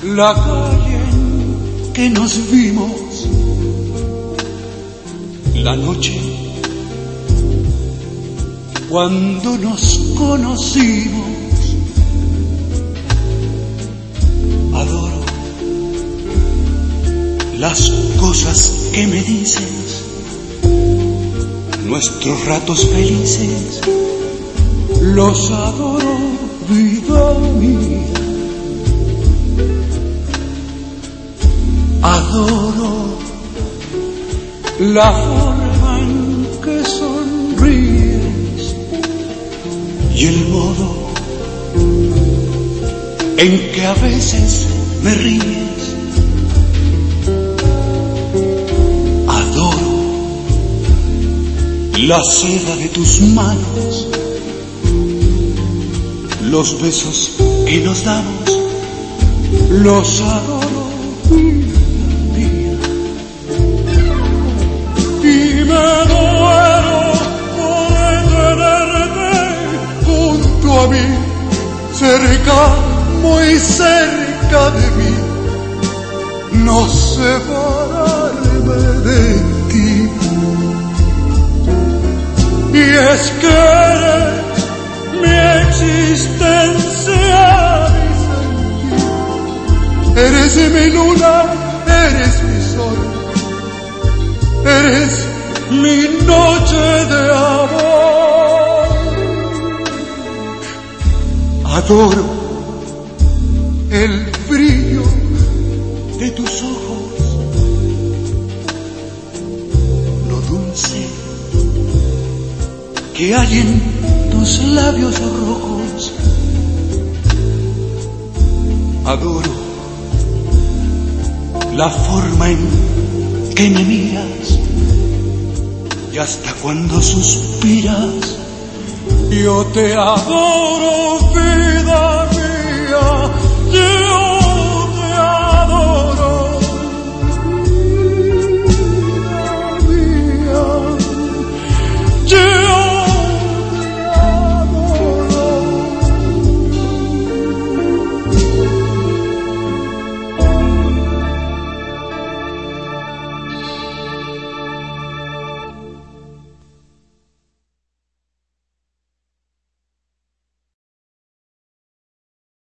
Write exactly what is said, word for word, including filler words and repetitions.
la calle en que nos vimos, la noche cuando nos conocimos. Adoro las cosas que me dices, nuestros ratos felices, los adoro, vida mía. Adoro la forma en que sonríes y el modo en que a veces me ríes. Adoro la seda de tus manos, los besos que nos damos, los adoro, vida mía. Y me muero por tenerte junto a mí, cerca, muy cerca de mí, no separarme de ti. Y es que eres mi existencia, mi sentir. Eres mi luna, eres mi sol, eres mi noche de amor. Adoro el brillo de tus ojos, lo dulce que hay en tus labios rojos. Adoro la forma en que me miras y hasta cuando suspiras yo te adoro.